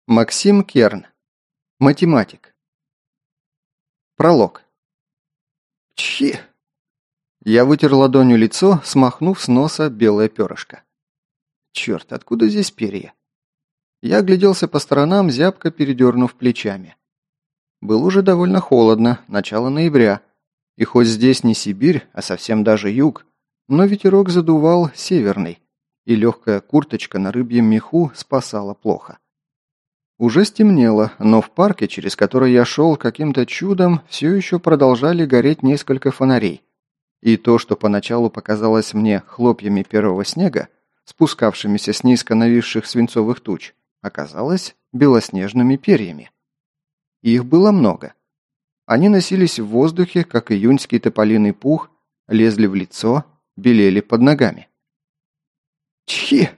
Максим Керн. Математик. Пролог. Чхи! Я вытер ладонью лицо, смахнув с носа белое перышко. Черт, откуда здесь перья? Я огляделся по сторонам, зябко передернув плечами. Было уже довольно холодно, начало ноября. И хоть здесь не Сибирь, а совсем даже юг, но ветерок задувал северный, и легкая курточка на рыбьем меху спасала плохо. Уже стемнело, но в парке, через который я шел каким-то чудом, все еще продолжали гореть несколько фонарей. И то, что поначалу показалось мне хлопьями первого снега, спускавшимися с низко нависших свинцовых туч, оказалось белоснежными перьями. Их было много. Они носились в воздухе, как июньский тополиный пух, лезли в лицо, белели под ногами. Чхи!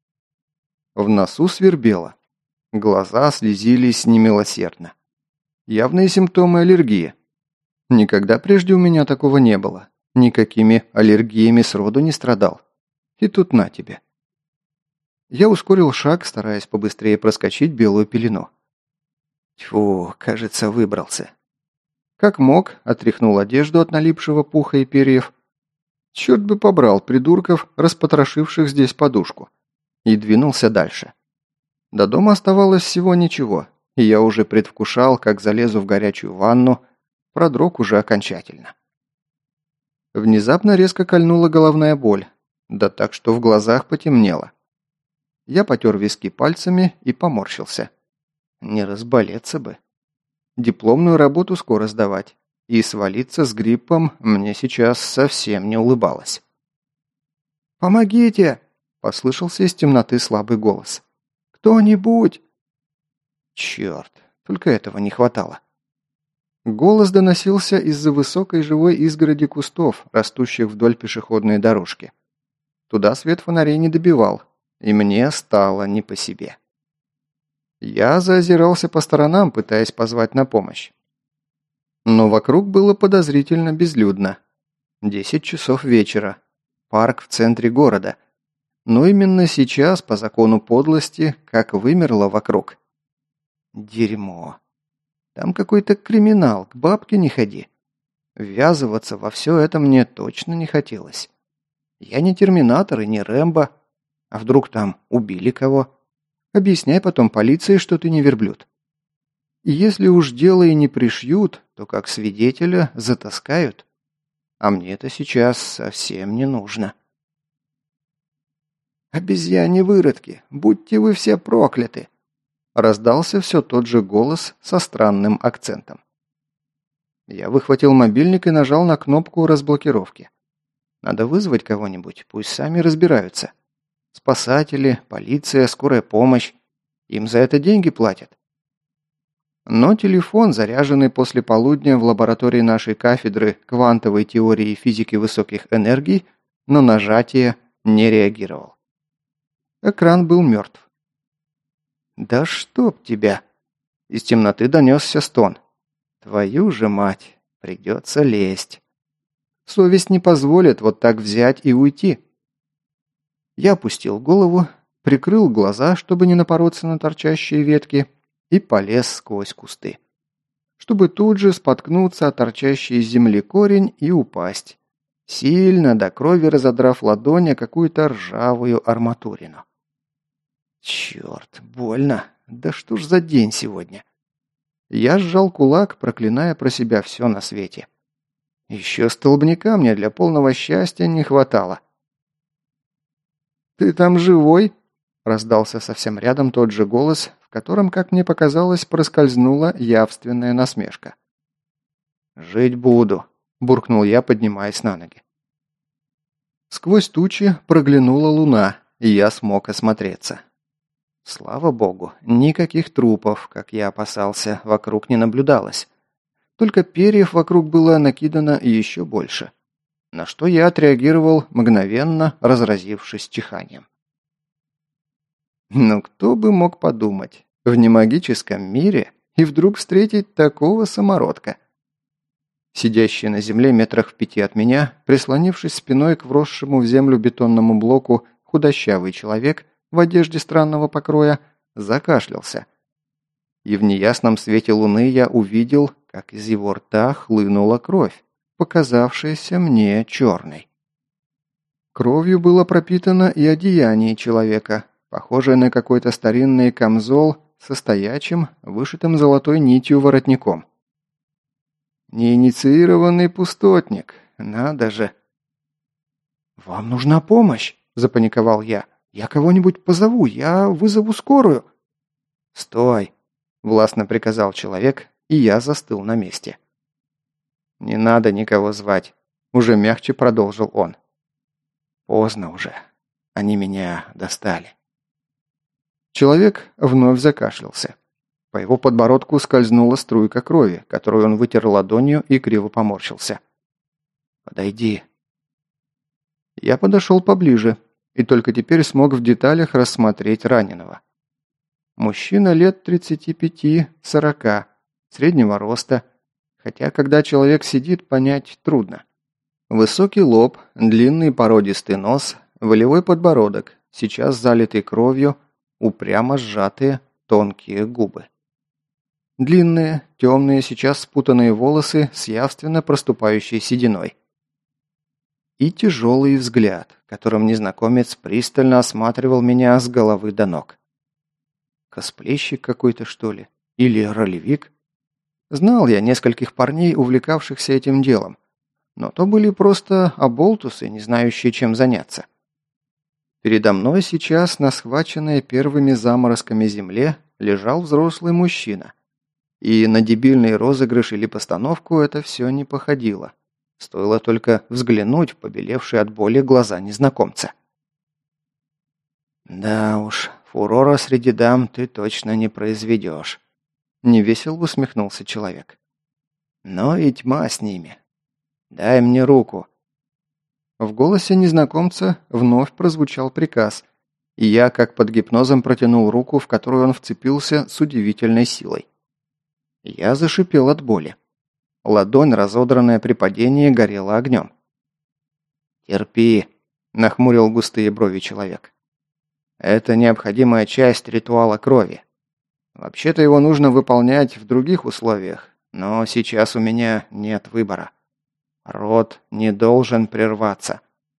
В носу свербело. Глаза слезились немилосердно. Явные симптомы аллергии. Никогда прежде у меня такого не было. Никакими аллергиями сроду не страдал. И тут на тебе. Я ускорил шаг, стараясь побыстрее проскочить белую пелену. Тьфу, кажется, выбрался. Как мог, отряхнул одежду от налипшего пуха и перьев. Черт бы побрал придурков, распотрошивших здесь подушку. И двинулся дальше. До дома оставалось всего ничего, и я уже предвкушал, как залезу в горячую ванну, продрог уже окончательно. Внезапно резко кольнула головная боль, да так, что в глазах потемнело. Я потер виски пальцами и поморщился. Не разболеться бы. Дипломную работу скоро сдавать, и свалиться с гриппом мне сейчас совсем не улыбалось. «Помогите!» – послышался из темноты слабый голос. «Кто-нибудь!» Черт, только этого не хватало. Голос доносился из-за высокой живой изгороди кустов, растущих вдоль пешеходной дорожки. Туда свет фонарей не добивал, и мне стало не по себе. Я заозирался по сторонам, пытаясь позвать на помощь. Но вокруг было подозрительно безлюдно. 10 часов вечера. Парк в центре города. Но именно сейчас, по закону подлости, как вымерло вокруг. Дерьмо. Там какой-то криминал, к бабке не ходи. Ввязываться во все это мне точно не хотелось. Я не Терминатор и не Рэмбо. А вдруг там убили кого? Объясняй потом полиции, что ты не верблюд. И если уж дело и не пришьют, то как свидетеля затаскают. А мне это сейчас совсем не нужно. «Обезьяне выродки, будьте вы все прокляты!» Раздался все тот же голос со странным акцентом. Я выхватил мобильник и нажал на кнопку разблокировки. Надо вызвать кого-нибудь, пусть сами разбираются. Спасатели, полиция, скорая помощь. Им за это деньги платят. Но телефон, заряженный после полудня в лаборатории нашей кафедры квантовой теории и физики высоких энергий, на нажатие не реагировал. Экран был мертв. «Да чтоб тебя!» Из темноты донесся стон. «Твою же мать! Придется лезть!» Совесть не позволит вот так взять и уйти. Я опустил голову, прикрыл глаза, чтобы не напороться на торчащие ветки, и полез сквозь кусты, чтобы тут же споткнуться о торчащий из земли корень и упасть, сильно до крови разодрав ладонь о какую-то ржавую арматурину. Черт, больно. Да что ж за день сегодня? Я сжал кулак, проклиная про себя все на свете. Еще столбняка мне для полного счастья не хватало. «Ты там живой?» Раздался совсем рядом тот же голос, в котором, как мне показалось, проскользнула явственная насмешка. «Жить буду», – буркнул я, поднимаясь на ноги. Сквозь тучи проглянула луна, и я смог осмотреться. Слава богу, никаких трупов, как я опасался, вокруг не наблюдалось. Только перьев вокруг было накидано еще больше. На что я отреагировал, мгновенно разразившись чиханием. Ну кто бы мог подумать, в немагическом мире и вдруг встретить такого самородка. Сидящий на земле метрах в 5 от меня, прислонившись спиной к вросшему в землю бетонному блоку, худощавый человек в одежде странного покроя закашлялся, и в неясном свете луны я увидел, как из его рта хлынула кровь, показавшаяся мне черной. Кровью было пропитано и одеяние человека, похожее на какой-то старинный камзол со стоячим, вышитым золотой нитью воротником. Неинициированный пустотник, надо же. «Вам нужна помощь!» – запаниковал я. «Я кого-нибудь позову, я вызову скорую!» «Стой!» – властно приказал человек, и я застыл на месте. «Не надо никого звать», – уже мягче продолжил он. «Поздно уже. Они меня достали». Человек вновь закашлялся. По его подбородку скользнула струйка крови, которую он вытер ладонью и криво поморщился. «Подойди». Я подошел поближе и только теперь смог в деталях рассмотреть раненого. Мужчина лет 35-40, среднего роста, хотя когда человек сидит, понять трудно. Высокий лоб, длинный породистый нос, волевой подбородок, сейчас залитый кровью, упрямо сжатые тонкие губы. Длинные, темные, сейчас спутанные волосы с явственно проступающей сединой. И тяжелый взгляд, которым незнакомец пристально осматривал меня с головы до ног. Косплейщик какой-то, что ли? Или ролевик? Знал я нескольких парней, увлекавшихся этим делом, но то были просто оболтусы, не знающие, чем заняться. Передо мной сейчас, на схваченной первыми заморозками земле, лежал взрослый мужчина. И на дебильный розыгрыш или постановку это все не походило. Стоило только взглянуть в побелевшие от боли глаза незнакомца. «Да уж, фурора среди дам ты точно не произведешь», — невесело усмехнулся человек. «Но и тьма с ними. Дай мне руку». В голосе незнакомца вновь прозвучал приказ, и я, как под гипнозом, протянул руку, в которую он вцепился с удивительной силой. Я зашипел от боли. Ладонь, разодранная при падении, горела огнем. «Терпи», – нахмурил густые брови человек. «Это необходимая часть ритуала крови. Вообще-то его нужно выполнять в других условиях, но сейчас у меня нет выбора. Род не должен прерваться».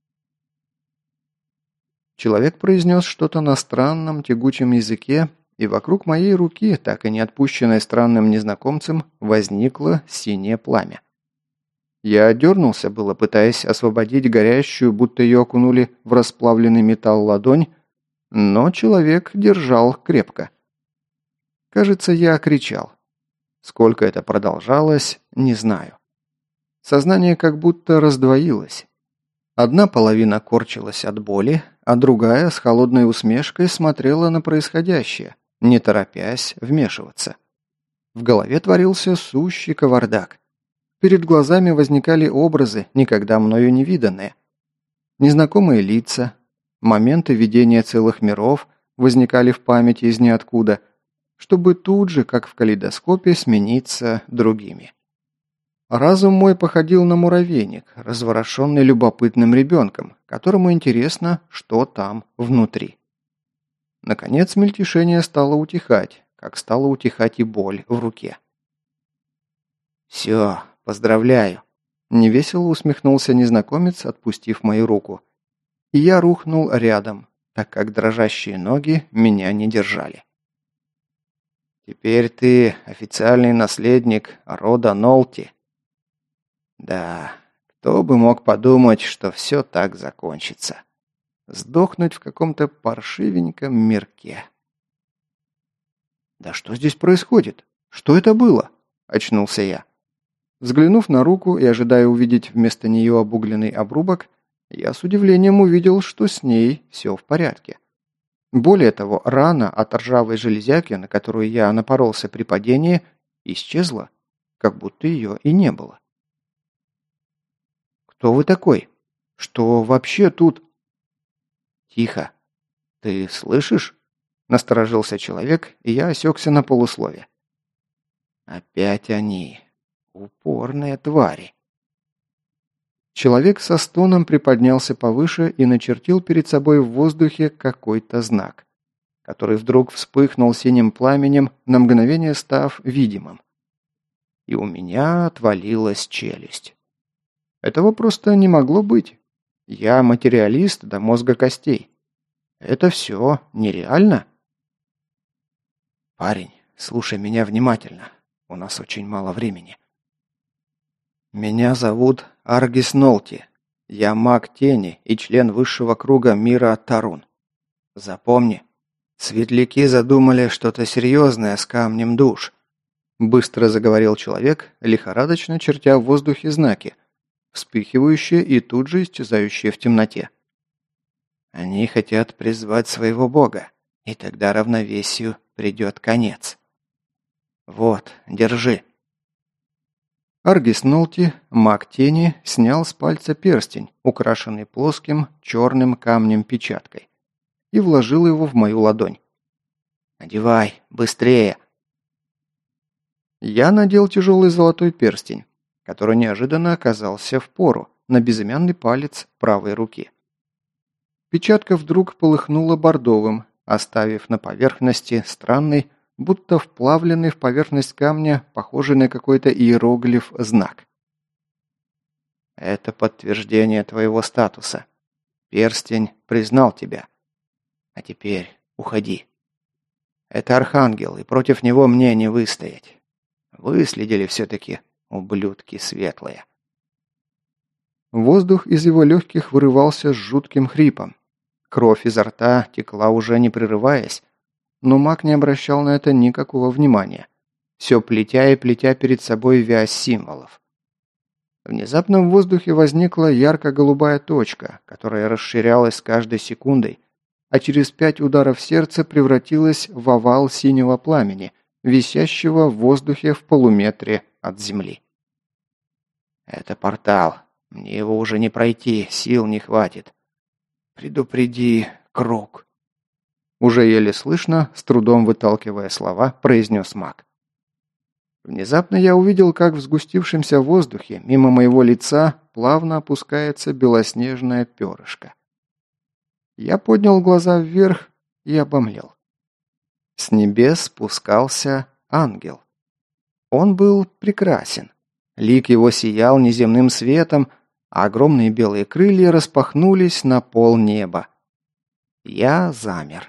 Человек произнес что-то на странном тягучем языке, и вокруг моей руки, так и не отпущенной странным незнакомцем, возникло синее пламя. Я дернулся было, пытаясь освободить горящую, будто ее окунули в расплавленный металл ладонь, но человек держал крепко. Кажется, я кричал. Сколько это продолжалось, не знаю. Сознание как будто раздвоилось. Одна половина корчилась от боли, а другая с холодной усмешкой смотрела на происходящее, не торопясь вмешиваться. В голове творился сущий кавардак. Перед глазами возникали образы, никогда мною не виданные. Незнакомые лица, моменты видения целых миров возникали в памяти из ниоткуда, чтобы тут же, как в калейдоскопе, смениться другими. Разум мой походил на муравейник, разворошенный любопытным ребенком, которому интересно, что там внутри. Наконец мельтешение стало утихать, как стала утихать и боль в руке. «Все, поздравляю!» – невесело усмехнулся незнакомец, отпустив мою руку. И я рухнул рядом, так как дрожащие ноги меня не держали. «Теперь ты официальный наследник рода Нолти». Да, кто бы мог подумать, что все так закончится. Сдохнуть в каком-то паршивеньком мирке. «Да что здесь происходит? Что это было?» – очнулся я. Взглянув на руку и ожидая увидеть вместо нее обугленный обрубок, я с удивлением увидел, что с ней все в порядке. Более того, рана от ржавой железяки, на которую я напоролся при падении, исчезла, как будто ее и не было. «Кто вы такой? Что вообще тут?» «Тихо. Ты слышишь?» – насторожился человек, и я осекся на полуслове. «Опять они. Упорные твари». Человек со стоном приподнялся повыше и начертил перед собой в воздухе какой-то знак. который вдруг вспыхнул синим пламенем, на мгновение став видимым. И у меня отвалилась челюсть. Этого просто не могло быть. Я материалист до мозга костей. Это все нереально? Парень, слушай меня внимательно. У нас очень мало времени. Меня зовут Аргис Нолти. Я маг тени и член высшего круга мира Тарун. Запомни, светляки задумали что-то серьезное с камнем душ. Быстро заговорил человек, лихорадочно чертя в воздухе знаки, вспыхивающие и тут же исчезающие в темноте. Они хотят призвать своего бога, и тогда равновесию придет конец. Вот, держи. Аргис Нолти, маг тени, снял с пальца перстень, украшенный плоским черным камнем-печаткой, и вложил его в мою ладонь. «Надевай, быстрее!» Я надел тяжелый золотой перстень, который неожиданно оказался впору на безымянный палец правой руки. Печатка вдруг полыхнула бордовым, оставив на поверхности странный, будто вплавленный в поверхность камня, похожий на какой-то иероглиф, знак. «Это подтверждение твоего статуса. Перстень признал тебя. А теперь уходи. Это архангел, и против него мне не выстоять. Выследили все-таки, ублюдки светлые». Воздух из его легких вырывался с жутким хрипом. Кровь изо рта текла уже не прерываясь, но маг не обращал на это никакого внимания, все плетя и плетя перед собой вязь символов. Внезапно в воздухе возникла ярко-голубая точка, которая расширялась с каждой секундой, а через 5 ударов сердца превратилась в овал синего пламени, висящего в воздухе в полуметре от земли. «Это портал. Мне его уже не пройти, сил не хватит. Предупреди, круг». Уже еле слышно, с трудом выталкивая слова, произнес маг. Внезапно я увидел, как в сгустившемся воздухе мимо моего лица плавно опускается белоснежное перышко. Я поднял глаза вверх и обомлел. С небес спускался ангел. Он был прекрасен. Лик его сиял неземным светом, а огромные белые крылья распахнулись на полнеба. Я замер.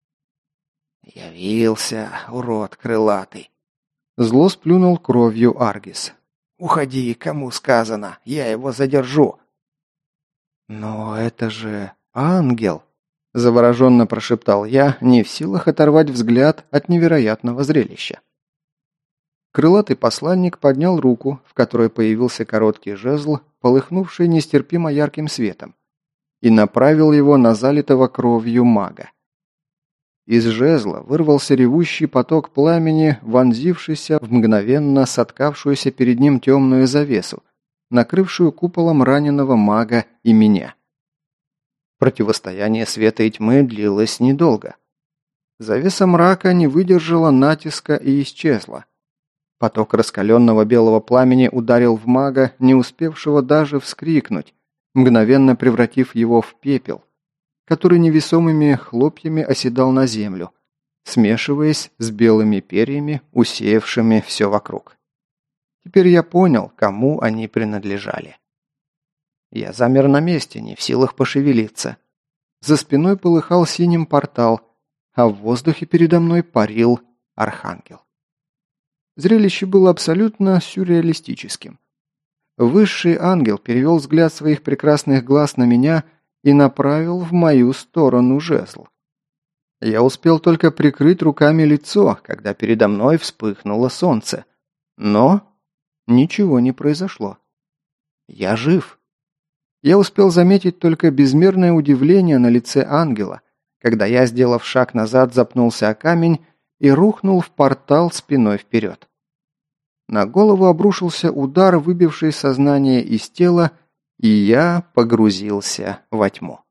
«Явился, урод крылатый!» Зло сплюнул кровью Аргис. «Уходи, кому сказано, я его задержу!» «Но это же ангел!» Завороженно прошептал я, не в силах оторвать взгляд от невероятного зрелища. Крылатый посланник поднял руку, в которой появился короткий жезл, полыхнувший нестерпимо ярким светом, и направил его на залитого кровью мага. Из жезла вырвался ревущий поток пламени, вонзившийся в мгновенно соткавшуюся перед ним темную завесу, накрывшую куполом раненого мага и меня. Противостояние света и тьмы длилось недолго. Завеса мрака не выдержала натиска и исчезла. Поток раскаленного белого пламени ударил в мага, не успевшего даже вскрикнуть, мгновенно превратив его в пепел, который невесомыми хлопьями оседал на землю, смешиваясь с белыми перьями, усеявшими все вокруг. Теперь я понял, кому они принадлежали. Я замер на месте, не в силах пошевелиться. За спиной полыхал синим портал, а в воздухе передо мной парил архангел. Зрелище было абсолютно сюрреалистическим. Высший ангел перевел взгляд своих прекрасных глаз на меня и направил в мою сторону жезл. Я успел только прикрыть руками лицо, когда передо мной вспыхнуло солнце. Но ничего не произошло. Я жив. Я успел заметить только безмерное удивление на лице ангела, когда я, сделав шаг назад, запнулся о камень и рухнул в портал спиной вперед. На голову обрушился удар, выбивший сознание из тела, и я погрузился во тьму.